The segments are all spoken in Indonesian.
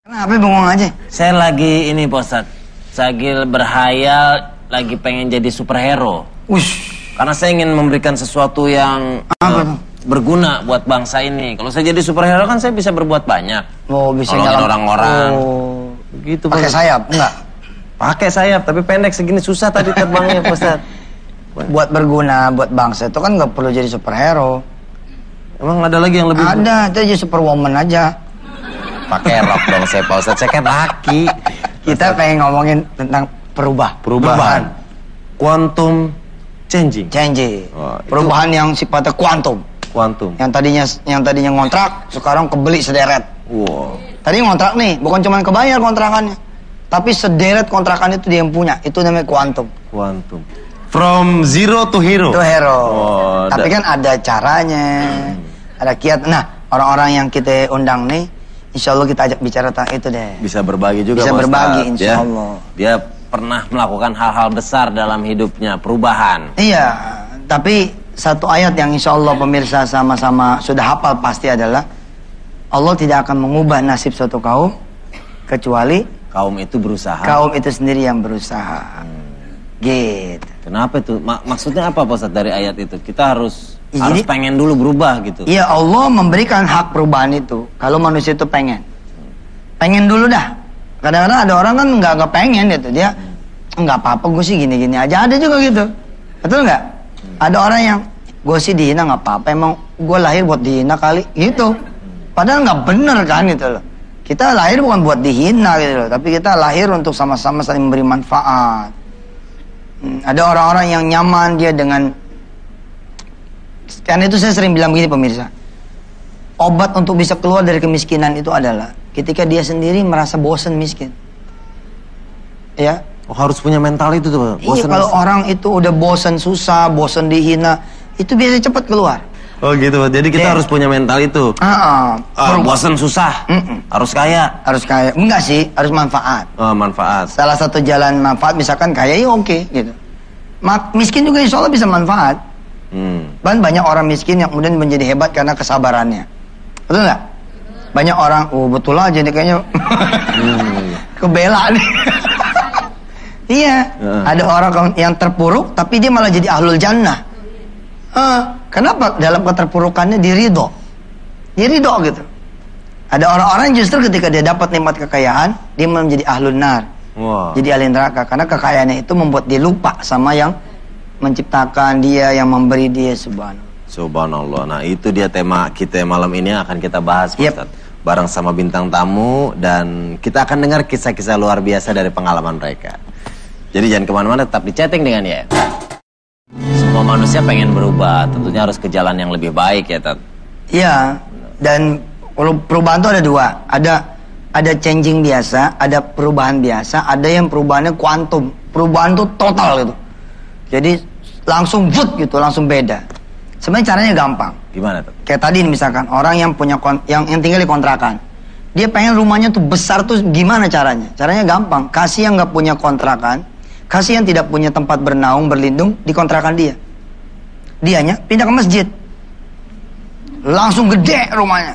Kenapa bengong aja? Saya lagi ini Pak Ustadz, lagi berhayal, lagi pengen jadi superhero. Ush. Karena saya ingin memberikan sesuatu yang berguna buat bangsa ini. Kalau saya jadi superhero kan saya bisa berbuat banyak. Oh, bisa nolongin orang-orang. Oh. Gitu Pakai sayap? Enggak. Pakai sayap, tapi pendek segini susah tadi terbangnya Pak Ustadz. Buat berguna buat bangsa itu kan nggak perlu jadi superhero. Emang ada lagi yang lebih? Ada, itu aja superwoman aja. Pakai rok dong saya Pak Ustadz, saya kan laki. Kita pengen ngomongin tentang perubahan. Quantum changing. Oh, perubahan yang sifatnya kuantum. Yang tadinya ngontrak, sekarang kebeli sederet. Wow. Tadi ngontrak nih, bukan cuma kebayar kontrakannya, tapi sederet kontrakan itu dia yang punya. Itu namanya kuantum. From zero to hero. Itu hero. Oh, tapi kan ada caranya, ada kiat. Nah, orang-orang yang kita undang nih, insya Allah kita ajak bicara tentang itu deh. Bisa berbagi juga. Bisa berbagi, insya Allah. Dia pernah melakukan hal-hal besar dalam hidupnya, perubahan. Iya, tapi satu ayat yang insya Allah pemirsa sama-sama sudah hafal pasti adalah Allah tidak akan mengubah nasib suatu kaum kecuali kaum itu berusaha. Kaum itu sendiri yang berusaha. Gitu. Kenapa itu? Maksudnya apa Pak Ustadz dari ayat itu? Kita harus pengen dulu berubah gitu. Iya, Allah memberikan hak perubahan itu kalau manusia itu pengen dulu dah. Kadang-kadang ada orang kan nggak pengen gitu, dia nggak apa-apa, gue sih gini-gini aja, ada juga gitu, betul nggak? Ada orang yang gue sih dihina nggak apa-apa, emang gue lahir buat dihina kali gitu. Padahal nggak bener kan gitu loh. Kita lahir bukan buat dihina gitu loh, tapi kita lahir untuk sama-sama saling memberi manfaat. Ada orang-orang yang nyaman dia dengan, karena itu saya sering bilang begini pemirsa, obat untuk bisa keluar dari kemiskinan itu adalah ketika dia sendiri merasa bosan miskin. Ya. Oh, harus punya mental itu tuh. Iya, kalau orang itu udah bosan susah, bosan dihina, itu biasanya cepat keluar. Oh gitu, jadi kita harus punya mental itu. Bosan susah, harus kaya. Harus kaya, enggak sih, harus manfaat. Oh, manfaat. Salah satu jalan manfaat misalkan kaya ya oke, gitu. Miskin juga insya Allah bisa manfaat. Dan banyak orang miskin yang kemudian menjadi hebat karena kesabarannya. Betul nggak? Banyak orang, oh betul aja nih kayaknya kebela nih. Iya, ada orang yang terpuruk tapi dia malah jadi ahlul jannah. Kenapa? Dalam keterpurukannya diridho gitu. Ada orang-orang justru ketika dia dapat nikmat kekayaan, dia malah menjadi ahlun nar. Jadi ahli neraka karena kekayaannya itu membuat dia lupa sama yang menciptakan dia, yang memberi dia. Subhanallah. Nah itu dia tema kita malam ini yang akan kita bahas Ustaz. Bareng sama bintang tamu, dan kita akan dengar kisah-kisah luar biasa dari pengalaman mereka. Jadi jangan kemana-mana, tetap di Chatting dengan ya. Semua manusia pengen berubah, tentunya harus ke jalan yang lebih baik ya Tat. Iya, dan perubahan itu ada dua. Ada changing biasa, ada perubahan biasa, ada yang perubahannya kuantum. Perubahan itu total gitu. Jadi langsung gitu, langsung beda. Sebenarnya caranya gampang. Gimana tuh? Kayak tadi misalkan orang yang punya yang tinggal di kontrakan. Dia pengen rumahnya tuh besar tuh, gimana caranya? Caranya gampang. Kasih yang nggak punya kontrakan, kasih yang tidak punya tempat bernaung, berlindung di kontrakan dia. Dianya pindah ke masjid. Langsung gede rumahnya.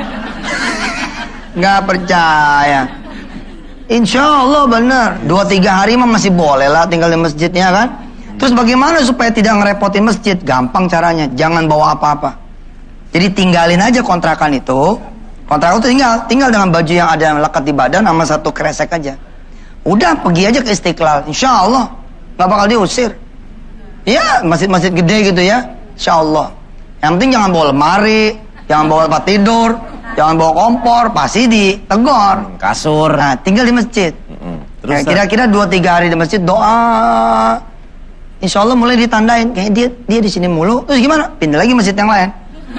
Nggak percaya. Insya Allah bener. 2-3 hari mah masih boleh lah tinggal di masjidnya kan. Terus bagaimana supaya tidak ngerepotin masjid? Gampang caranya, jangan bawa apa-apa. Jadi tinggalin aja kontrakan itu. Kontrakan itu tinggal dengan baju yang ada yang lekat di badan sama satu kresek aja. Udah pergi aja ke Istiqlal, insya Allah nggak bakal diusir. Ya masjid-masjid gede gitu ya, insya Allah. Yang penting jangan bawa lemari, jangan bawa tempat tidur, jangan bawa kompor, pasti ditegor. Kasur. Nah tinggal di masjid. Terus kira-kira 2-3 hari di masjid, doa. Insya Allah mulai ditandain, kayaknya dia di sini mulu. Terus gimana? Pindah lagi masjid yang lain.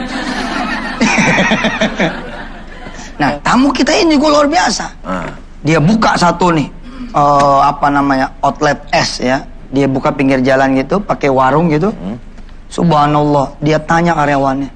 Nah, tamu kita ini juga luar biasa. Dia buka satu nih, outlet es ya. Dia buka pinggir jalan gitu, pakai warung gitu. Subhanallah, dia tanya karyawannya.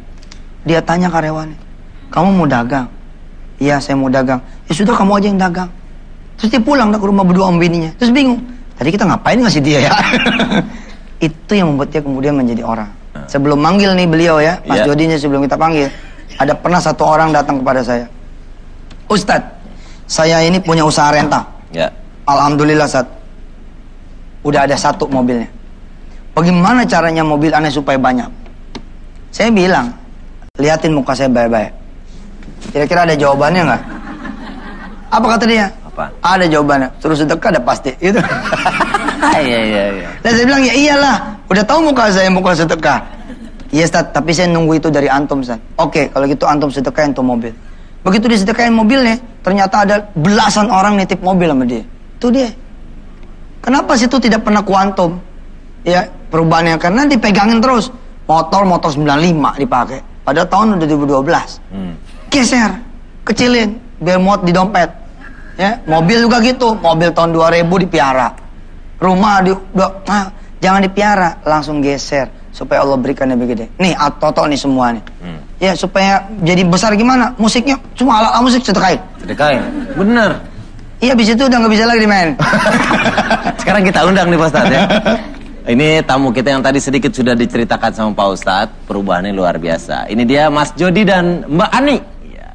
Kamu mau dagang? Iya, saya mau dagang. Ya sudah, kamu aja yang dagang. Terus dia pulang ke rumah berdua sama bininya. Terus bingung. Tadi kita ngapain ngasih dia ya? Itu yang membuat dia kemudian menjadi orang. Sebelum manggil nih beliau ya, Mas Jodinya sebelum kita panggil, ada pernah satu orang datang kepada saya. Ustadz, Saya ini punya usaha renta. Ya. Alhamdulillah Ustaz. Udah ada 1 mobilnya. Bagaimana caranya mobil aneh supaya banyak? Saya bilang, liatin muka saya baik-baik. Kira-kira ada jawabannya nggak? Apa kata dia? Apa? Ada jawabannya. Terus sedekah ada pasti. Gitu. Iya. Dan saya bilang, ya iyalah. Udah tahu muka saya, muka sedekah. Iya Ustaz, tapi saya nunggu itu dari antum Ustaz. Oke, kalau gitu antum sedekahin tuh mobil. Begitu disedekahin mobilnya, ternyata ada belasan orang nitip mobil sama dia. Itu dia. Kenapa situ tidak pernah kuantum? Ya, perubahannya karena dipegangin terus. Motor 95 dipakai. Pada tahun 2012. Geser, kecilin, biar muat di dompet. Ya, mobil juga gitu. Mobil tahun 2000 dipiara. Rumah jangan dipiara, langsung geser supaya Allah berikan lebih gede. Nih, toto nih semua nih. Ya, supaya jadi besar gimana? Musiknya cuma alat musik sedekahin. Sedekahin. Bener. Iya, habis itu udah nggak bisa lagi dimain. Sekarang kita undang nih Pak Ustadz ya. Ini tamu kita yang tadi sedikit sudah diceritakan sama Pak Ustadz. Perubahannya luar biasa. Ini dia Mas Jody dan Mbak Ani. Ya.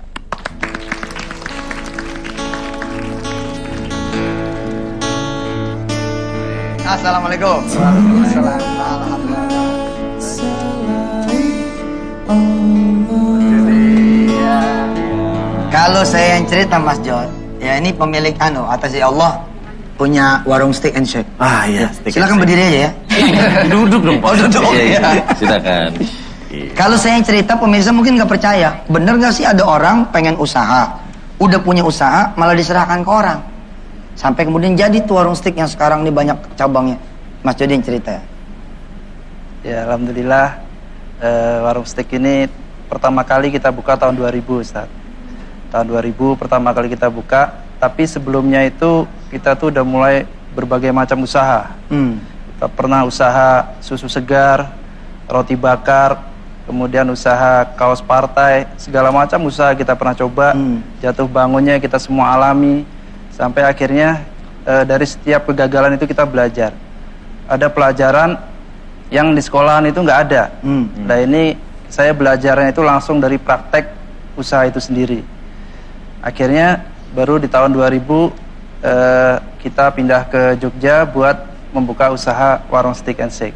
Assalamualaikum. Kalau saya yang cerita Mas Jod, ya ini pemilik atas ya Allah punya warung steak and shake. Iya. Silakan berdiri aja ya. Duduk dong Pak. Oh, duduk. Iya. Silakan. Kalau saya yang cerita pemirsa mungkin nggak percaya. Bener nggak sih ada orang pengen usaha, udah punya usaha malah diserahkan ke orang, sampai kemudian jadi tuh warung steak yang sekarang ini banyak cabangnya. Mas Jody yang cerita ya. Ya alhamdulillah warung steak ini pertama kali kita buka tahun 2000 Ustaz. Tahun 2000 pertama kali kita buka. Tapi sebelumnya itu kita tuh udah mulai berbagai macam usaha. Kita pernah usaha susu segar, roti bakar, kemudian usaha kaos partai, segala macam usaha kita pernah coba. Jatuh bangunnya kita semua alami. Sampai akhirnya dari setiap kegagalan itu kita belajar. Ada pelajaran yang di sekolahan itu nggak ada. Nah ini saya belajarnya itu langsung dari praktek usaha itu sendiri. Akhirnya baru di tahun 2000 kita pindah ke Jogja buat membuka usaha warung steak and shake.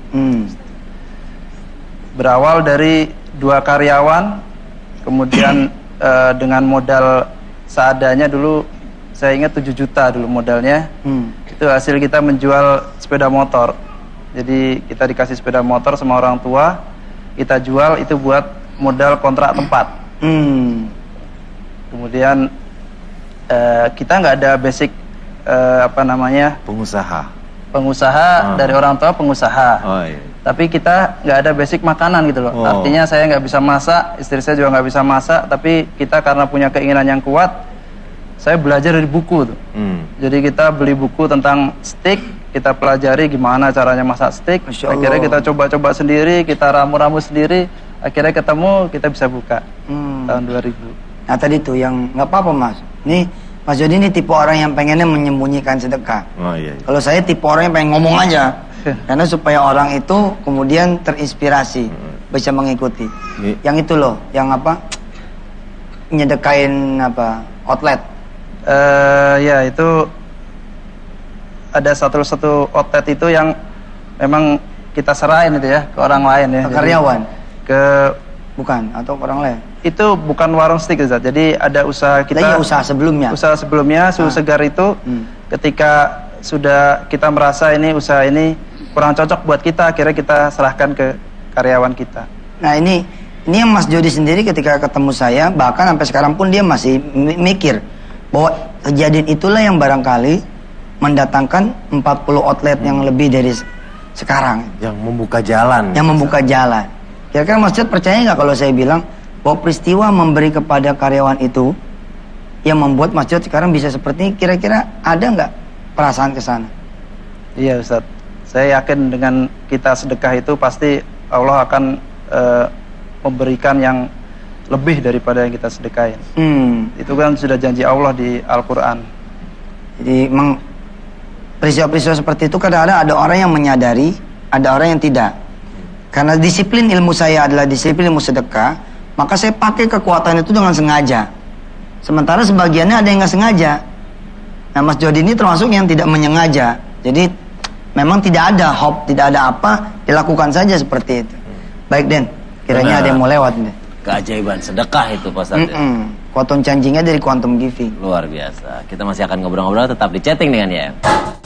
Berawal dari 2 karyawan, kemudian dengan modal seadanya dulu, saya ingat 7 juta dulu modalnya. Itu hasil kita menjual sepeda motor. Jadi kita dikasih sepeda motor sama orang tua, kita jual itu buat modal kontrak tempat. Kemudian kita nggak ada basic pengusaha dari orang tua pengusaha. Tapi kita nggak ada basic makanan gitu loh. Artinya saya nggak bisa masak, istri saya juga nggak bisa masak, tapi kita karena punya keinginan yang kuat, saya belajar dari buku tuh. Jadi kita beli buku tentang steak, kita pelajari gimana caranya masak steak. Akhirnya kita coba-coba sendiri, kita ramu-ramu sendiri, akhirnya ketemu, kita bisa buka tahun 2000. Nah tadi tuh yang nggak apa-apa Mas. Nih Mas Jody ini tipe orang yang pengennya menyembunyikan sedekah. Kalau saya tipe orang yang pengen ngomong aja, karena supaya orang itu kemudian terinspirasi, bisa mengikuti. Yang itu loh, yang nyedekain outlet. Ya itu ada satu outlet itu yang memang kita serahin itu ya ke orang lain ya. Ke karyawan? Bukan, atau ke orang lain? Itu bukan warung steak Ustaz. Jadi ada usaha kita. Iya, usaha sebelumnya. Usaha sebelumnya susu segar itu ketika sudah kita merasa ini usaha ini kurang cocok buat kita, akhirnya kita serahkan ke karyawan kita. Nah ini yang Mas Jody sendiri ketika ketemu saya, bahkan sampai sekarang pun dia masih mikir bahwa kejadian itulah yang barangkali mendatangkan 40 outlet yang lebih dari sekarang. Yang membuka jalan. Yang membuka jalan. Kira-kira Mas Jody percaya nggak kalau saya bilang bahwa peristiwa memberi kepada karyawan itu yang membuat Mas Jody sekarang bisa seperti ini? Kira-kira ada nggak perasaan ke sana? Iya Ustaz, saya yakin dengan kita sedekah itu pasti Allah akan memberikan yang lebih daripada yang kita sedekahin. Itu kan sudah janji Allah di Al-Quran. Jadi memang peristiwa-peristiwa seperti itu kadang-kadang ada orang yang menyadari, ada orang yang tidak. Karena disiplin ilmu saya adalah disiplin ilmu sedekah, maka saya pakai kekuatan itu dengan sengaja. Sementara sebagiannya ada yang nggak sengaja. Nah, Mas Jody ini termasuk yang tidak menyengaja. Jadi memang tidak ada hop, tidak ada apa, dilakukan saja seperti itu. Baik Den, kiranya ada yang mau lewat nih. Keajaiban sedekah itu Pak Ustadz. Quantum changingnya dari quantum giving. Luar biasa. Kita masih akan ngobrol-ngobrol, tetap di chatting dengan YM.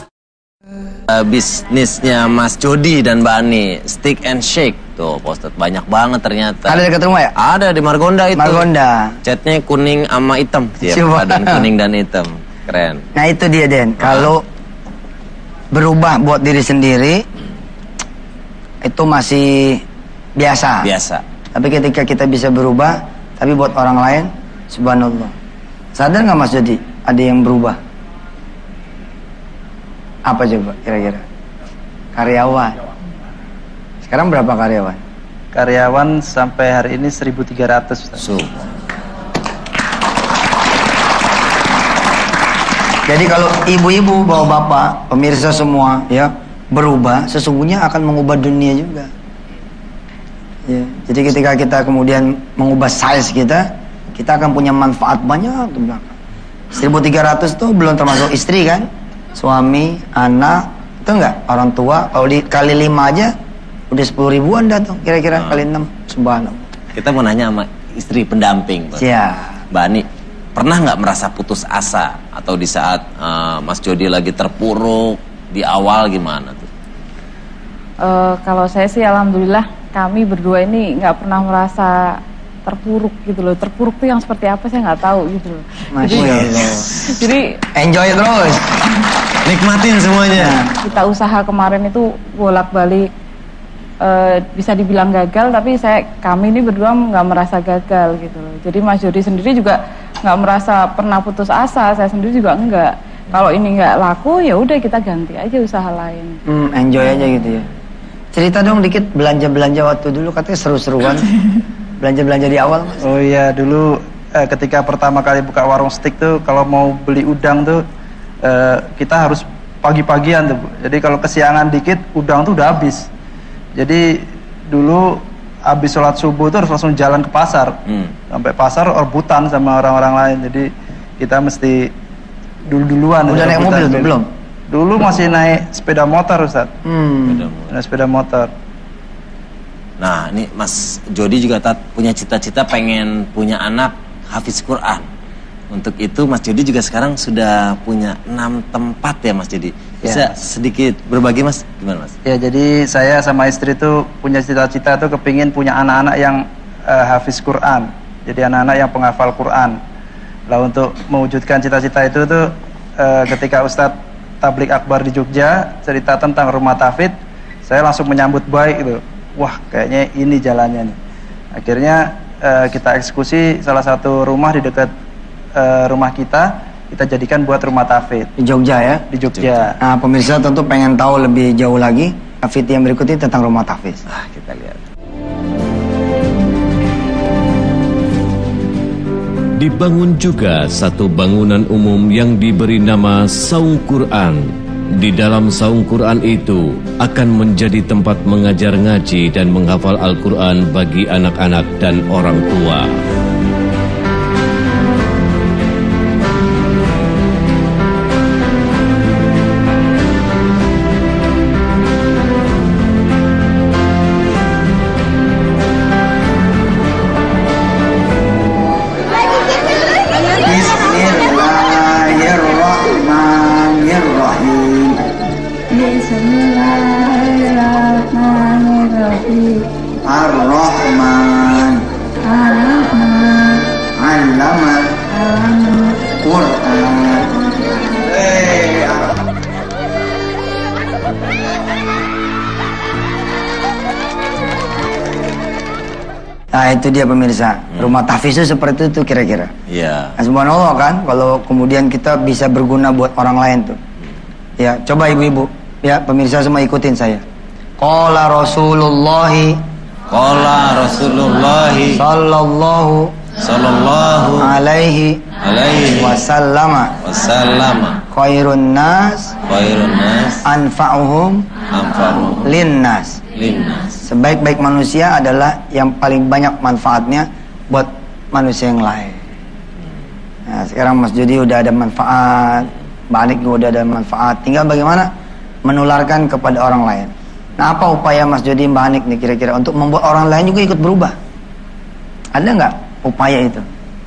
Bisnisnya Mas Jody dan Mbak Ani, Stick and Shake. Tuh Pak Ustadz, banyak banget ternyata. Ada dekat rumah ya? Ada di Margonda itu. Margonda. Catnya kuning sama hitam. Coba. Dan kuning dan hitam. Keren. Nah itu dia Den, kalau berubah buat diri sendiri itu masih biasa. Biasa. Tapi ketika kita bisa berubah, tapi buat orang lain, subhanallah. Sadar nggak Mas Jody? Ada yang berubah. Apa coba kira-kira? Karyawan. Sekarang berapa karyawan? Karyawan sampai hari ini 1.300 Ustaz. Jadi kalau ibu-ibu, bapak-bapak, pemirsa semua ya berubah, sesungguhnya akan mengubah dunia juga. Ya, jadi ketika kita kemudian mengubah size kita akan punya manfaat banyak ke belakang. 1.300 tuh belum termasuk istri kan, suami, anak, itu enggak, orang tua. Kalau dikali 5 aja udah 10 ribuan datang kira-kira kali 6. Subhanallah. Kita mau nanya sama istri pendamping, Pak. Ya. Mbak Ani, pernah nggak merasa putus asa atau di saat Mas Jody lagi terpuruk di awal gimana tuh? Kalau saya sih alhamdulillah kami berdua ini nggak pernah merasa terpuruk gitu loh. Terpuruk tuh yang seperti apa saya nggak tahu gitu loh. Jadi enjoy terus. Nikmatin semuanya. Kita usaha kemarin itu bolak-balik, bisa dibilang gagal, tapi kami ini berdua nggak merasa gagal gitu loh. Jadi Mas Jody sendiri juga nggak merasa pernah putus asa, saya sendiri juga enggak. Kalau ini nggak laku ya udah kita ganti aja usaha lain. Enjoy aja gitu ya. Cerita dong dikit belanja-belanja waktu dulu, katanya seru-seruan. Belanja-belanja di awal Mas. Oh iya, dulu ketika pertama kali buka warung steak tuh, kalau mau beli udang tuh kita harus pagi-pagian tuh. Jadi kalau kesiangan dikit udang tuh udah habis. Jadi dulu habis sholat subuh tuh harus langsung jalan ke pasar. Sampai pasar rebutan sama orang-orang lain. Jadi kita mesti duluan. Udah naik mobil tuh belum? Dulu masih naik sepeda motor Ustaz. Naik sepeda motor. Nah ini Mas Jody juga punya cita-cita pengen punya anak hafiz Quran. Untuk itu Mas Jody juga sekarang sudah punya 6 tempat ya Mas Jody. Bisa sedikit berbagi Mas, gimana Mas? Ya jadi saya sama istri tuh punya cita-cita tuh kepingin punya anak-anak yang hafiz Quran. Jadi anak-anak yang penghafal Quran. Lah untuk mewujudkan cita-cita itu tuh ketika Ustadz Tablik Akbar di Jogja cerita tentang rumah tahfidz, saya langsung menyambut baik itu. Wah kayaknya ini jalannya nih. Akhirnya kita eksekusi salah satu rumah di dekat rumah kita jadikan buat rumah tahfidz. Di Jogja ya? Di Jogja. Nah pemirsa tentu pengen tahu lebih jauh lagi tahfidz yang berikut ini tentang rumah tahfidz. Kita lihat. Dibangun juga satu bangunan umum yang diberi nama Saung Quran. Di dalam Saung Quran itu akan menjadi tempat mengajar ngaji dan menghafal Al-Quran bagi anak-anak dan orang tua. Ar-Rahman Allamal Quran. Nah itu dia pemirsa, rumah tahfidz itu seperti itu kira-kira. Iya. Nah, subhanallah kan, kalau kemudian kita bisa berguna buat orang lain tuh. Ya, coba ibu-ibu, ya pemirsa semua ikutin saya. Qala Rasulullahi sallallahu alaihi wasallama khairun nas anfa'uhum linnas. Sebaik-baik manusia adalah yang paling banyak manfaatnya buat manusia yang lain. Nah, sekarang Mas Jody udah ada manfaat, Mbak Anik juga udah ada manfaat. Tinggal bagaimana menularkan kepada orang lain. Nah, apa upaya Mas Jody, Mbak Anik nih kira-kira untuk membuat orang lain juga ikut berubah? Ada nggak upaya itu?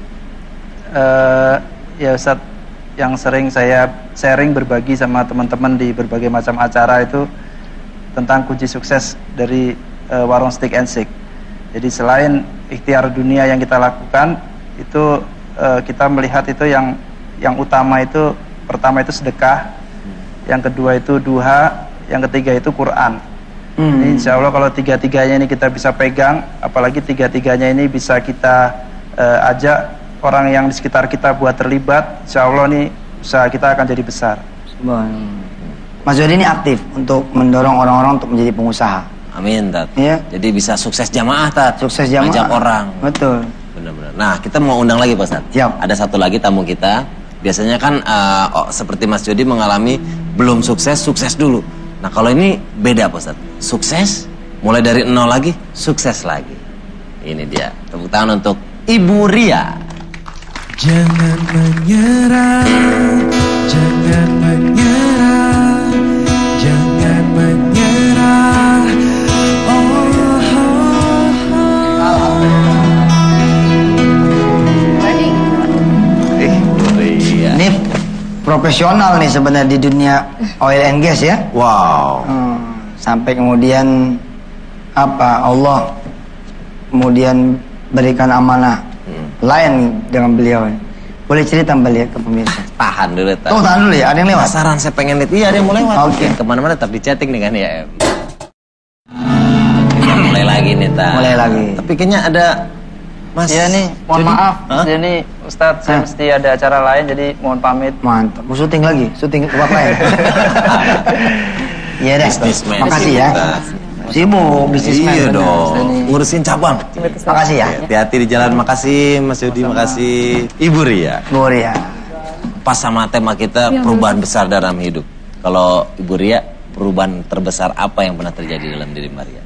Ya Ustadz, yang sering saya sharing berbagi sama teman-teman di berbagai macam acara itu tentang kunci sukses dari warung Steak and Shake. Jadi selain ikhtiar dunia yang kita lakukan, itu kita melihat itu yang utama itu, pertama itu sedekah, yang kedua itu duha, yang ketiga itu Quran. Jadi insya Allah kalau tiga-tiganya ini kita bisa pegang, apalagi tiga-tiganya ini bisa kita ajak orang yang di sekitar kita buat terlibat, insya Allah nih usaha kita akan jadi besar. Mas Jody ini aktif untuk mendorong orang-orang untuk menjadi pengusaha. Amin, Tat. Iya. Jadi bisa sukses jamaah, Tat. Sukses jamaah. Ajak orang. Betul. Benar-benar. Nah, kita mau undang lagi, Pak Ustadz. Siap. Ada satu lagi tamu kita. Biasanya kan seperti Mas Jody mengalami belum sukses, sukses dulu. Nah, kalau ini beda, Pak Ustadz. Sukses, mulai dari nol lagi, sukses lagi. Ini dia. Tepuk tangan untuk Ibu Ria. Jangan menyerah, jangan menyerah, jangan menyerah. Ini profesional nih sebenarnya di dunia oil and gas ya. Wow. Sampai kemudian Allah kemudian berikan amanah lain dengan beliau. Boleh cerita Mbak lihat ke pemirsa? Tahan dulu, Tat. Oh, tahan dulu ya, ada yang lewat? Penasaran, saya pengen lihat. Iya, ada yang mau lewat. Oke. Kemana-mana tapi chatting nih kan ya. Kita mulai lagi nih, Tat. Mulai lagi. Tapi kayaknya ada Mas. Iya nih, mohon Jody. maaf. Hah? Jadi Ustadz, saya mesti ada acara lain, jadi mohon pamit. Mantap. Mau syuting lagi? Syuting tempat lain? Iya deh. Businessman. Makasih ya. Sibuk bisnismen. Iya bener. dong. Ngurusin cabang. Makasih ya. Hati-hati di jalan. Makasih Mas Yudi, makasih Ibu Ria. Bu Ria. Pas sama tema kita perubahan besar dalam hidup. Kalau Ibu Ria, perubahan terbesar apa yang pernah terjadi dalam diri Maria?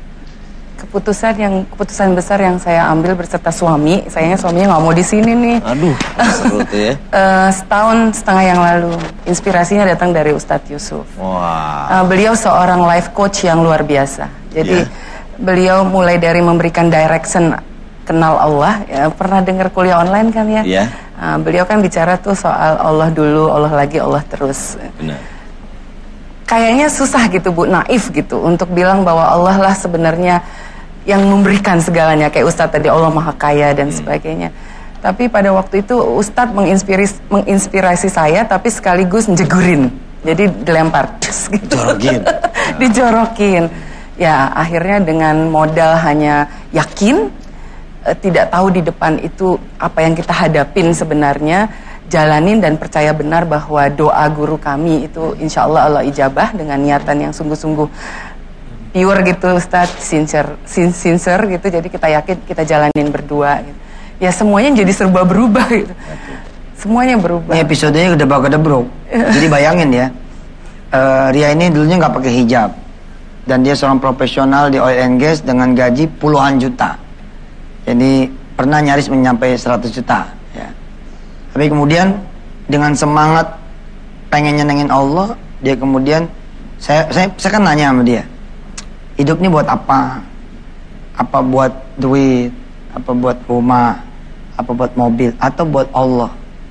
Keputusan besar yang saya ambil berserta suami. Sayangnya suaminya nggak mau di sini nih. Aduh, seru tuh ya. Setahun setengah yang lalu, inspirasinya datang dari Ustadz Yusuf. Wah. Beliau seorang life coach yang luar biasa. Jadi beliau mulai dari memberikan direction kenal Allah. Ya, pernah dengar kuliah online kan ya? Iya. Beliau kan bicara tuh soal Allah dulu, Allah lagi, Allah terus. Benar. Kayaknya susah gitu Bu, naif gitu untuk bilang bahwa Allah lah sebenarnya yang memberikan segalanya. Kayak Ustadz tadi, Allah Maha Kaya dan sebagainya. Tapi pada waktu itu Ustadz menginspirasi saya, tapi sekaligus njegurin. Jadi dilempar, gitu. Dijorokin. Ya akhirnya dengan modal hanya yakin, tidak tahu di depan itu apa yang kita hadapin sebenarnya, jalanin dan percaya benar bahwa doa guru kami itu insya Allah Allah ijabah dengan niatan yang sungguh-sungguh pure gitu Ustadz, sincere gitu. Jadi kita yakin, kita jalanin berdua gitu. Ya semuanya jadi serba berubah gitu. Semuanya berubah. Ini episodenya udah bro. Jadi bayangin ya, Ria ini dulunya nggak pakai hijab dan dia seorang profesional di oil and gas dengan gaji puluhan juta. Jadi pernah nyaris mencapai 100 juta. Ya. Tapi kemudian dengan semangat pengen nyenengin Allah, dia kemudian saya kan nanya sama dia, hidup ini buat apa? Apa buat duit? Apa buat rumah? Apa buat mobil? Atau buat Allah?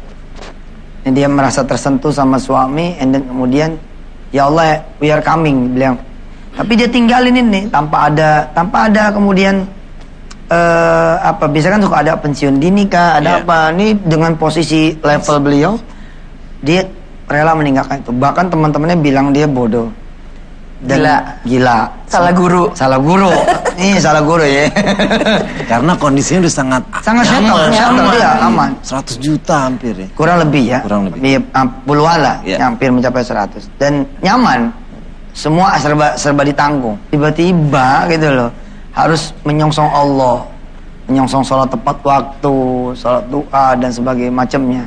Dan dia merasa tersentuh sama suami, and then kemudian ya Allah, we are coming, bilang. Tapi dia tinggalin ini tanpa ada kemudian biasa kan suka ada pensiun dini kah, ada apa? Ini dengan posisi level beliau, dia rela meninggalkan itu. Bahkan teman-temannya bilang dia bodoh. Dan gila. Salah guru. Ini salah guru ya. Karena kondisinya udah sangat settle dia, aman. 100 juta hampir ya. Kurang lebih ya. Puluhan lah, hampir mencapai 100. Dan nyaman. Semua serba ditanggung. Tiba-tiba gitu loh, harus menyongsong Allah, menyongsong sholat tepat waktu, sholat doa dan sebagainya macamnya.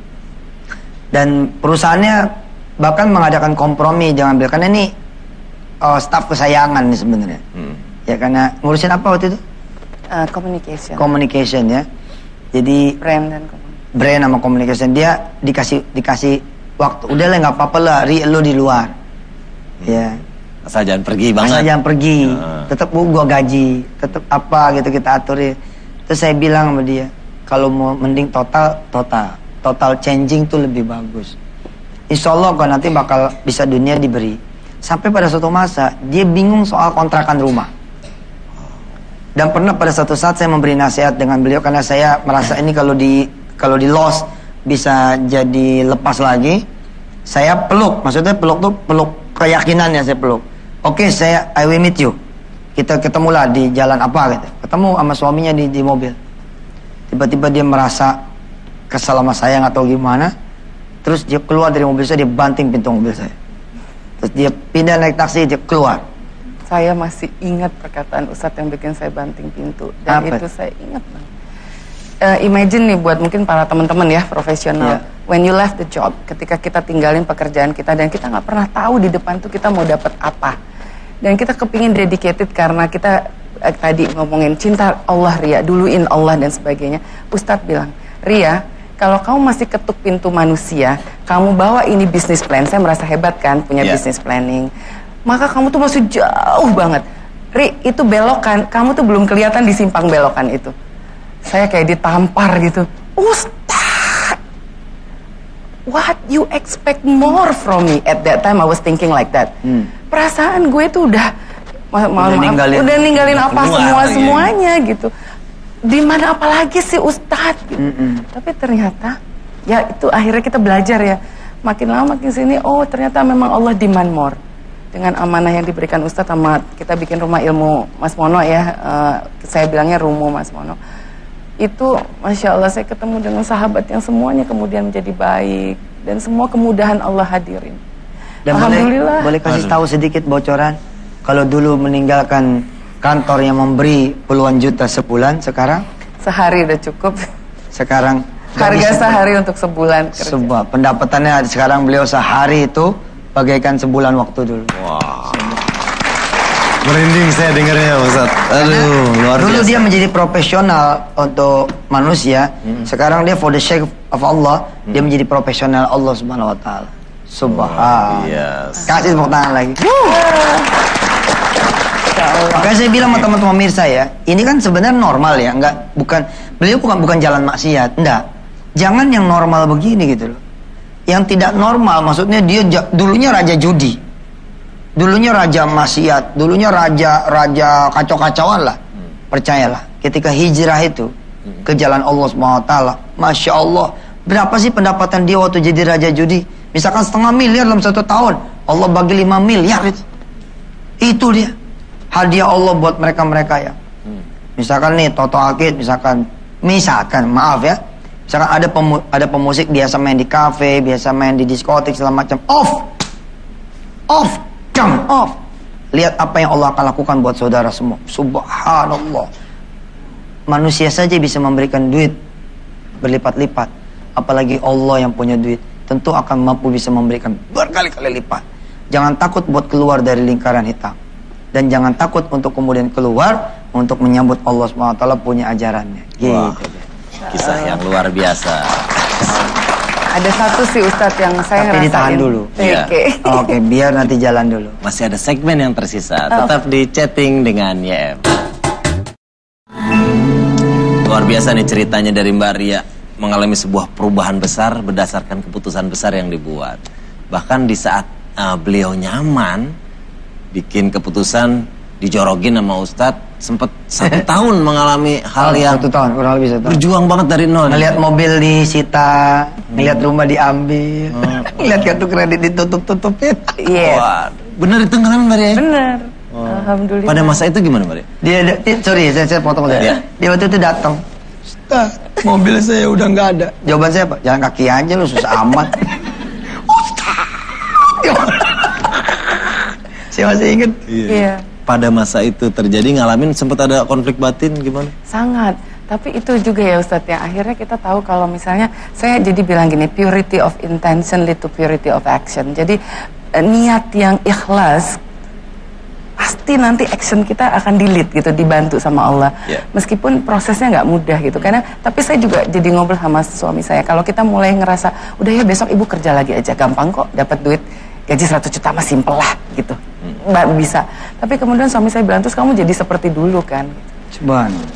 Dan perusahaannya bahkan mengadakan kompromi, jangan bilang, karena ini staf kesayangan nih sebenarnya. Ya karena ngurusin apa waktu itu? Communication. Communication ya. Jadi Brand dan brand sama communication, dia dikasih waktu. Udah lah nggak apa-apa lah, lo di luar. Ya. Asal jangan pergi banget. Asal jangan pergi. Tetap gua gaji, tetap apa gitu kita aturin. Terus saya bilang sama dia, kalau mau mending total changing tuh lebih bagus. Insya Allah kok nanti bakal bisa dunia diberi. Sampai pada suatu masa dia bingung soal kontrakan rumah. Dan pernah pada satu saat saya memberi nasihat dengan beliau karena saya merasa ini kalau di loss bisa jadi lepas lagi. Saya peluk, maksudnya peluk tuh peluk keyakinannya saya peluk. Oke, I will meet you. Kita ketemulah di jalan apa gitu. Ketemu sama suaminya di mobil. Tiba-tiba dia merasa kesal sama saya nggak tahu gimana. Terus dia keluar dari mobil saya, dia banting pintu mobil saya. Terus dia pindah naik taksi, dia keluar. Saya masih ingat perkataan Ustadz yang bikin saya banting pintu. Dan apa? Itu saya ingat banget. Imagine nih buat mungkin para teman-teman ya profesional. When you left the job, ketika kita tinggalin pekerjaan kita dan kita nggak pernah tahu di depan tuh kita mau dapat apa. Dan kita kepingin dedicated karena kita tadi ngomongin cinta Allah, Ria, duluin Allah dan sebagainya. Ustadz bilang, Ria, kalau kamu masih ketuk pintu manusia, kamu bawa ini bisnis plan, saya merasa hebat kan punya bisnis planning. Maka kamu tuh masih jauh banget. Ri, itu belokan, kamu tuh belum kelihatan di simpang belokan itu. Saya kayak ditampar gitu. Ustaz, what you expect more from me? At that time I was thinking like that. Perasaan gue tuh udah ninggalin apa semuanya gitu. Di mana apalagi sih Ustaz? Gitu. Tapi ternyata ya itu akhirnya kita belajar ya. Makin lama makin sini, oh ternyata memang Allah demand more. Dengan amanah yang diberikan Ustaz sama kita bikin rumah ilmu Mas Mono ya, saya bilangnya Rumo Mas Mono. Itu Masya Allah saya ketemu dengan sahabat yang semuanya kemudian menjadi baik. Dan semua kemudahan Allah hadirin. Dan alhamdulillah. Boleh kasih tahu sedikit bocoran? Kalau dulu meninggalkan kantor yang memberi puluhan juta sebulan, sekarang? Sehari udah cukup. Sekarang? Harga sehari untuk sebulan kerja. Sebuah pendapatannya sekarang beliau sehari itu bagaikan sebulan waktu dulu. Wah. Merinding saya dengarnya Ustaz. Aduh, luar biasa. Dulu dia menjadi profesional untuk manusia, sekarang dia for the sake of Allah, dia menjadi profesional Allah Subhanahu wa taala. Subhanallah. Kasih tepuk tangan lagi. Makanya saya bilang sama teman-teman pemirsa ya, ini kan sebenarnya normal ya, beliau bukan jalan maksiat, enggak. Jangan yang normal begini gitu loh. Yang tidak normal, maksudnya dia dulunya raja judi. Dulunya raja maksiat, dulunya raja kacau-kacauan lah. Percayalah, ketika hijrah itu ke jalan Allah SWT, Masya Allah, berapa sih pendapatan dia waktu jadi raja judi? Misalkan 500 miliar dalam 1 tahun, Allah bagi 5 miliar itu. Itu dia hadiah Allah buat mereka-mereka ya. Misalkan nih Toto Akid, misalkan maaf ya, misalkan ada pemusik biasa main di kafe, biasa main di diskotik segala macam, jump off. Lihat apa yang Allah akan lakukan buat saudara semua. Subhanallah. Manusia saja bisa memberikan duit berlipat-lipat, apalagi Allah yang punya duit tentu akan mampu bisa memberikan berkali-kali lipat. Jangan takut buat keluar dari lingkaran hitam, dan jangan takut untuk kemudian keluar untuk menyambut Allah SWT punya ajarannya. Wah, kisah yang luar biasa. Ada satu sih Ustadz yang saya tapi ditahan dulu. Oke, biar nanti jalan dulu. Masih ada segmen yang tersisa. Tetap di chatting dengan YM. Luar biasa nih ceritanya dari Mbak Ria, mengalami sebuah perubahan besar berdasarkan keputusan besar yang dibuat. Bahkan di saat beliau nyaman bikin keputusan dijorogin sama Ustadz, sempat 1 tahun mengalami hal yang 1 tahun, kurang lebih 1 tahun. Berjuang banget dari nol. Ngeliat mobil disita, ngeliat rumah diambil, ngeliat kartu kredit ditutup-tutupin. Bener itu ngalamin Mbak Ria? Bener. Alhamdulillah. Pada masa itu gimana Mbak Ria? Sorry, saya potong saya. Dia waktu itu datang. Ustaz, mobil saya udah nggak ada. Jawaban saya apa? Jalan kaki aja lu, susah amat. Ustaz. Saya masih inget. Iya. Pada masa itu terjadi ngalamin sempat ada konflik batin gimana? Sangat. Tapi itu juga ya Ustadz ya, akhirnya kita tahu kalau misalnya saya jadi bilang gini, purity of intention lead to purity of action. Jadi niat yang ikhlas pasti nanti action kita akan di-lead gitu, dibantu sama Allah. Meskipun prosesnya nggak mudah gitu. Karena tapi saya juga jadi ngobrol sama suami saya, kalau kita mulai ngerasa udah ya besok ibu kerja lagi aja, gampang kok dapat duit gaji 100 juta mah simple lah gitu. Mbak bisa. Tapi kemudian suami saya bilang, terus kamu jadi seperti dulu kan. Subhanallah.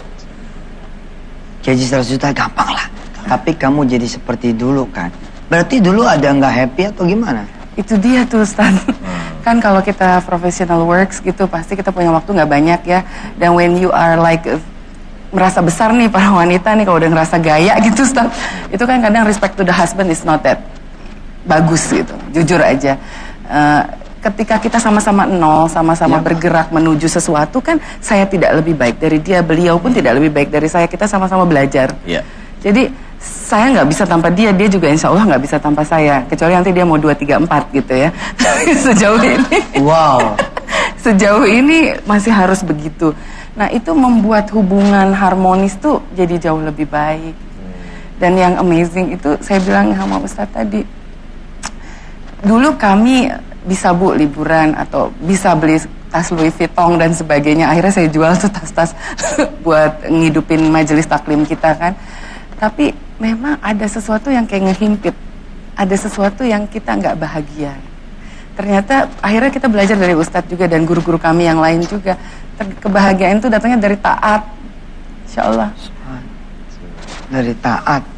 Gaji 100 juta gampang lah. Tapi kamu jadi seperti dulu kan. Berarti dulu ada nggak happy atau gimana? Itu dia tuh Ustaz. Kan kalau kita professional works gitu pasti kita punya waktu nggak banyak ya. Dan when you are like merasa besar nih para wanita nih, kalau udah ngerasa gaya gitu Ustaz, itu kan kadang respect to the husband is not that bagus gitu. Jujur aja. Ketika kita sama-sama nol, sama-sama bergerak menuju sesuatu kan, saya tidak lebih baik dari dia, beliau pun tidak lebih baik dari saya, kita sama-sama belajar. Jadi saya nggak bisa tanpa dia, dia juga insya Allah nggak bisa tanpa saya, kecuali nanti dia mau 2, 3, 4 gitu ya. Sejauh ini, sejauh ini masih harus begitu. Nah itu membuat hubungan harmonis tuh jadi jauh lebih baik. Dan yang amazing itu saya bilang sama Ustadz tadi, dulu kami bisa Bu liburan atau bisa beli tas Louis Vuitton dan sebagainya. Akhirnya saya jual tuh tas-tas buat ngidupin majelis taklim kita kan. Tapi memang ada sesuatu yang kayak ngehimpit. Ada sesuatu yang kita nggak bahagia. Ternyata akhirnya kita belajar dari Ustadz juga dan guru-guru kami yang lain juga. Kebahagiaan itu datangnya dari taat. Insya Allah. Dari taat.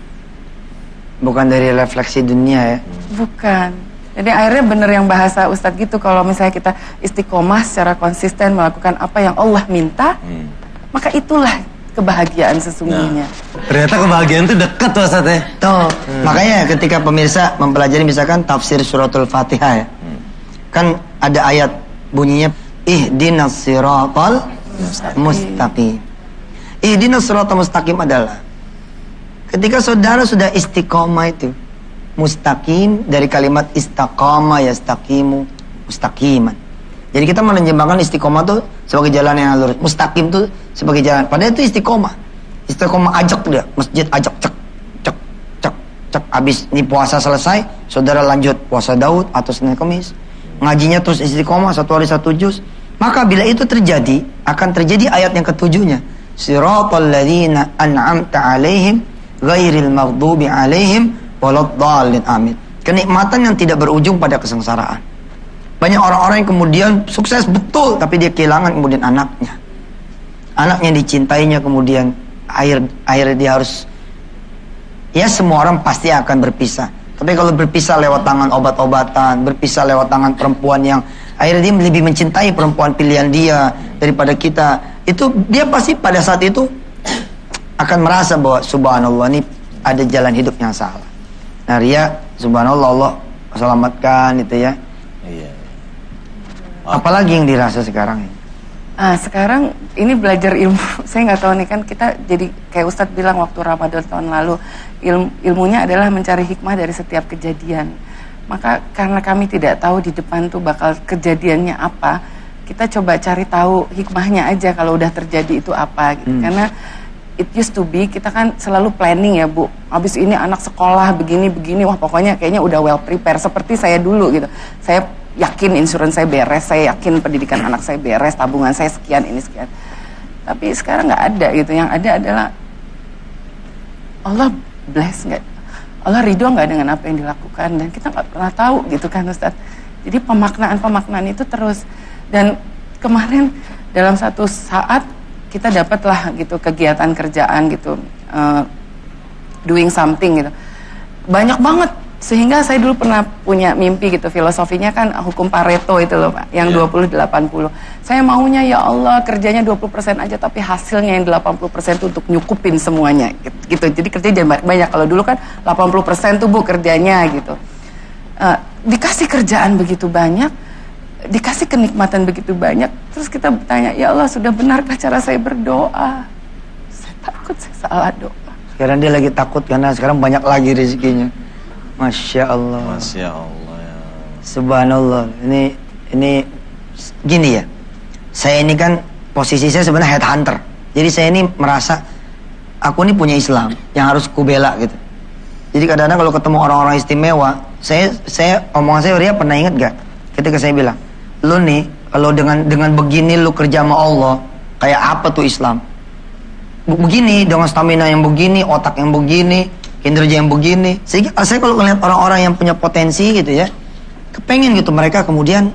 Bukan dari refleksi dunia ya. Bukan. Jadi akhirnya bener yang bahasa Ustadz gitu, kalau misalnya kita istiqomah secara konsisten melakukan apa yang Allah minta, maka itulah kebahagiaan sesungguhnya. Ternyata kebahagiaan itu dekat tuh Ustadz ya. Tuh, makanya ketika pemirsa mempelajari misalkan tafsir suratul Fatihah ya, kan ada ayat bunyinya ihdinas siratal mustaqim. Ihdinas siratal mustaqim adalah ketika saudara sudah istiqomah itu. Mustaqim dari kalimat istaqama yastaqimu mustaqiman. Jadi kita menerjemahkan istiqomah tuh sebagai jalan yang lurus, mustaqim tuh sebagai jalan. Padahal itu istiqomah. Istiqomah ajak dia, masjid ajak cek cek cek cek. Habis ini puasa selesai, saudara lanjut puasa Daud atau Senin Kamis. Ngajinya terus istiqomah 1 hari 1 juz. Maka bila itu terjadi, akan terjadi ayat yang ketujuhnya. Siratal ladzina an'amta 'alaihim ghairil maghdubi 'alaihim waladdallin, amin. Kenikmatan yang tidak berujung pada kesengsaraan. Banyak orang-orang yang kemudian sukses betul, tapi dia kehilangan kemudian anaknya. Anaknya dicintainya kemudian akhirnya dia harus, ya semua orang pasti akan berpisah. Tapi kalau berpisah lewat tangan obat-obatan, berpisah lewat tangan perempuan yang akhirnya dia lebih mencintai perempuan pilihan dia daripada kita, itu dia pasti pada saat itu akan merasa bahwa subhanallah ini ada jalan hidup yang salah. Nah ria, subhanallah Allah selamatkan itu ya. Apalagi yang dirasa sekarang ini? Sekarang ini belajar ilmu. Saya nggak tahu nih kan kita jadi kayak Ustadz bilang waktu Ramadan tahun lalu, ilmunya adalah mencari hikmah dari setiap kejadian. Maka karena kami tidak tahu di depan tuh bakal kejadiannya apa, kita coba cari tahu hikmahnya aja kalau udah terjadi itu apa gitu. Karena it used to be, kita kan selalu planning ya Bu, habis ini anak sekolah begini-begini, wah pokoknya kayaknya udah well prepare, seperti saya dulu gitu. Saya yakin insurans saya beres, saya yakin pendidikan anak saya beres, tabungan saya sekian, ini sekian. Tapi sekarang nggak ada gitu, yang ada adalah Allah bless nggak, Allah ridho nggak dengan apa yang dilakukan, dan kita nggak pernah tahu gitu kan Ustadz. Jadi pemaknaan itu terus, dan kemarin dalam satu saat kita dapatlah gitu kegiatan kerjaan gitu, doing something gitu, banyak banget, sehingga saya dulu pernah punya mimpi gitu, filosofinya kan hukum Pareto itu loh Pak, yang 20-80. Saya maunya ya Allah kerjanya 20% aja, tapi hasilnya yang 80% itu untuk nyukupin semuanya gitu. Jadi kerja jangan banyak. Kalau dulu kan 80% tuh Bu kerjanya gitu. Dikasih kerjaan begitu banyak, dikasih kenikmatan begitu banyak, terus kita bertanya, ya Allah sudah benarkah cara saya berdoa? Saya takut saya salah doa. Sekarang dia lagi takut karena sekarang banyak lagi rezekinya. Masya Allah. Masya Allah ya. Subhanallah. Ini gini ya. Saya ini kan posisi saya sebenarnya headhunter. Jadi saya ini merasa aku ini punya Islam yang harus kubela gitu. Jadi kadang-kadang kalau ketemu orang-orang istimewa, saya omongan saya, Ria pernah ingat gak? Ketika saya bilang, lu nih Kalau dengan begini lu kerja sama Allah, kayak apa tuh Islam? Begini, dengan stamina yang begini, otak yang begini, kinerja yang begini. Sehingga saya kalau melihat orang-orang yang punya potensi gitu ya, kepengen gitu mereka kemudian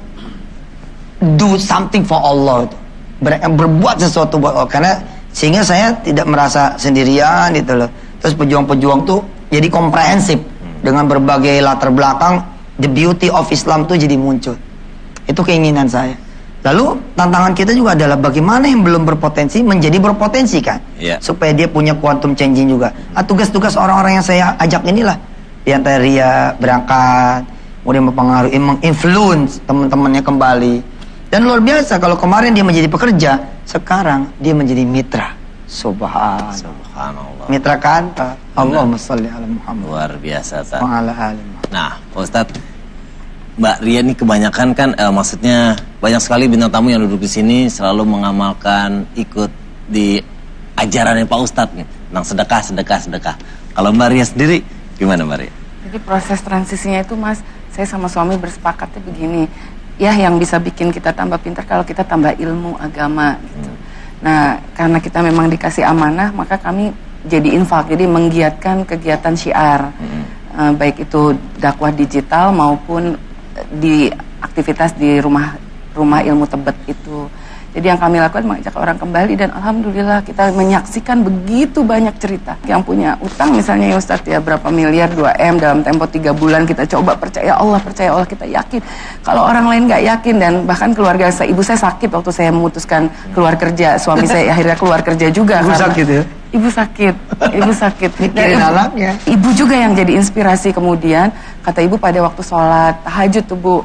do something for Allah gitu. Berbuat sesuatu buat Allah. Karena sehingga saya tidak merasa sendirian gitu loh. Terus pejuang-pejuang tuh jadi komprehensif dengan berbagai latar belakang. The beauty of Islam tuh jadi muncul. Itu keinginan saya. Lalu tantangan kita juga adalah bagaimana yang belum berpotensi menjadi berpotensi kan, supaya dia punya quantum changing juga. Tugas-tugas orang-orang yang saya ajak inilah, di antara dia berangkat, kemudian mempengaruhi, menginfluence teman-temannya kembali. Dan luar biasa kalau kemarin dia menjadi pekerja, sekarang dia menjadi mitra. Subhanallah. Mitra kantor. Allahumma sholli ala Muhammad. Luar biasa. Nah, Pak Ustadz, Mbak Ria ini kebanyakan kan, maksudnya banyak sekali bintang tamu yang duduk di sini selalu mengamalkan ikut di ajarannya Pak Ustadz nih tentang sedekah. Kalau Mbak Ria sendiri gimana Mbak Ria? Jadi proses transisinya itu Mas, saya sama suami bersepakatnya begini, ya yang bisa bikin kita tambah pintar kalau kita tambah ilmu agama gitu. Nah karena kita memang dikasih amanah, maka kami jadi infak, jadi menggiatkan kegiatan syiar, baik itu dakwah digital maupun di aktivitas di rumah ilmu Tebet itu. Jadi yang kami lakukan mengajak orang kembali, dan alhamdulillah kita menyaksikan begitu banyak cerita. Yang punya utang misalnya ya Ustadz ya berapa miliar, 2M dalam tempo 3 bulan kita coba percaya Allah, kita yakin. Kalau orang lain nggak yakin, dan bahkan keluarga saya, ibu saya sakit waktu saya memutuskan keluar kerja, suami saya akhirnya keluar kerja juga. Ibu sakit ya? Ibu sakit. Mikirin anaknya. Ibu juga yang jadi inspirasi kemudian, kata ibu pada waktu sholat tahajud tuh Bu,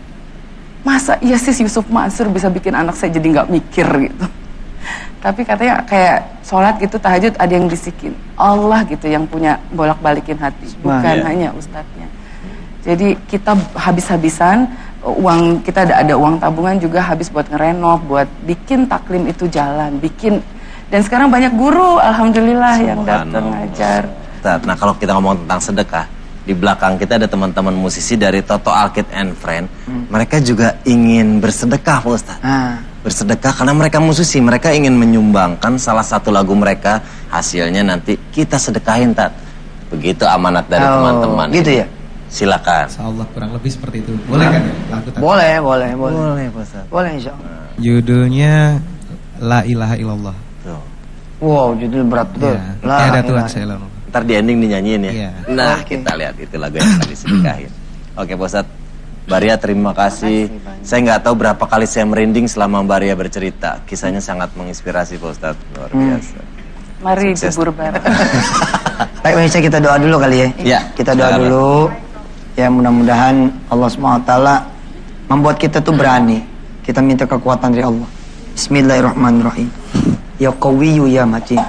masa iya sih Yusuf Mansur bisa bikin anak saya jadi nggak mikir gitu. Tapi katanya kayak sholat gitu tahajud ada yang bisikin Allah gitu yang punya bolak-balikin hati, bukan hanya ustadznya. Jadi kita habis-habisan uang, kita ada uang tabungan juga habis buat ngerenov, buat bikin taklim itu jalan, dan sekarang banyak guru alhamdulillah yang datang ngajar. Nah kalau kita ngomong tentang sedekah, di belakang kita ada teman-teman musisi dari Toto Alkid and Friend. Mereka juga ingin bersedekah Pak Ustadz. Bersedekah karena mereka musisi, mereka ingin menyumbangkan salah satu lagu mereka, hasilnya nanti kita sedekahin Tat. Begitu amanat dari teman-teman. Gitu ya? Silakan. Insyaallah kurang lebih seperti itu. Boleh kan ya? Lagu Tat? Boleh Pak Ustadz. Boleh insyaallah. Judulnya La Ilaha Illallah. Wow, judul berat betul. Ya, ada Tuhan saya lalu. Ntar di ending dinyanyiin ya. Iya. Nah, kita lihat itu lagu yang akan disedekahin. Oke, Pak Ustadz. Mbak Ria, terima kasih. Saya nggak tahu berapa kali saya merinding selama Mbak Ria bercerita. Kisahnya sangat menginspirasi, Pak Ustadz. Luar biasa. Mari dibur bareng. Baik, Indonesia kita doa dulu kali ya. Iya. Kita doa dulu. Ya, mudah-mudahan Allah SWT membuat kita tuh berani. Kita minta kekuatan dari Allah. Bismillahirrahmanirrahim. Ya Qawiyyu ya Matin.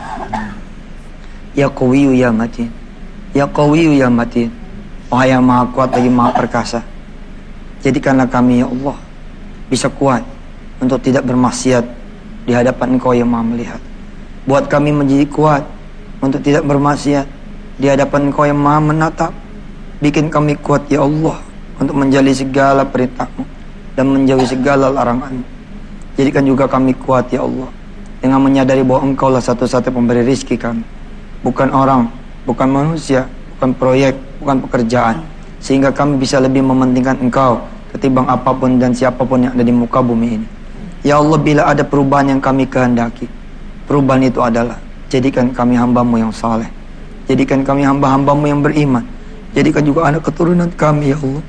Ya Qawiyyu ya Matin. Ya Qawiyyu ya Matin. Wahai yang maha kuat lagi maha perkasa, jadikanlah kami ya Allah bisa kuat untuk tidak bermaksiat di hadapan Engkau yang maha melihat. Buat kami menjadi kuat untuk tidak bermaksiat di hadapan Engkau yang maha menatap. Bikin kami kuat ya Allah untuk menjali segala perintah-Mu dan menjauhi segala larangan-Mu. Jadikan juga kami kuat ya Allah dengan menyadari bahwa Engkau lah satu-satunya pemberi rizki kami, bukan orang, bukan manusia, bukan proyek, bukan pekerjaan, sehingga kami bisa lebih mementingkan Engkau ketimbang apapun dan siapapun yang ada di muka bumi ini. Ya Allah, bila ada perubahan yang kami kehendaki, perubahan itu adalah jadikan kami hamba-Mu yang saleh, jadikan kami hamba-hamba-Mu yang beriman, jadikan juga anak keturunan kami ya Allah,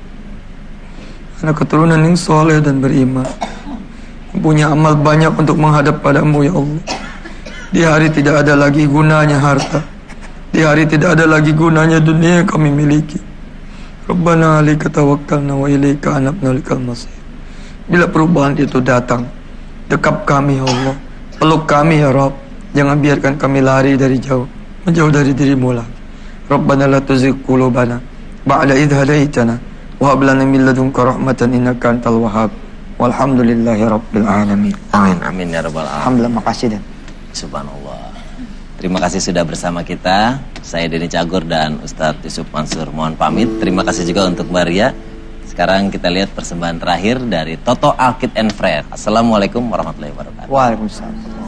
anak keturunan yang saleh dan beriman, punya amal banyak untuk menghadap padamu ya Allah. Di hari tidak ada lagi gunanya harta, di hari tidak ada lagi gunanya dunia yang kami miliki. Rabbana alaika tawakkalna wa ilaika anabna likal masih. Bila perubahan itu datang, dekap kami ya Allah, peluk kami ya Rabb. Jangan biarkan kami lari dari jauh, menjauh dari dirimu lagi. Rabbana la tuzigh qulubana ba'da idh hadaitana wa hab lana min ladunka rahmatan innaka antal wahhab. Walhamdulillahi rabbil alamin. Amin. Amin ya rabbal alamin. Alhamdulillah, makasih dan Subhanallah. Terima kasih sudah bersama kita. Saya Denny Cagur dan Ustadz Yusuf Mansur mohon pamit. Terima kasih juga untuk Mbak Ria. Sekarang kita lihat persembahan terakhir dari Toto Alkit and Friend. Assalamualaikum warahmatullahi wabarakatuh. Waalaikumsalam.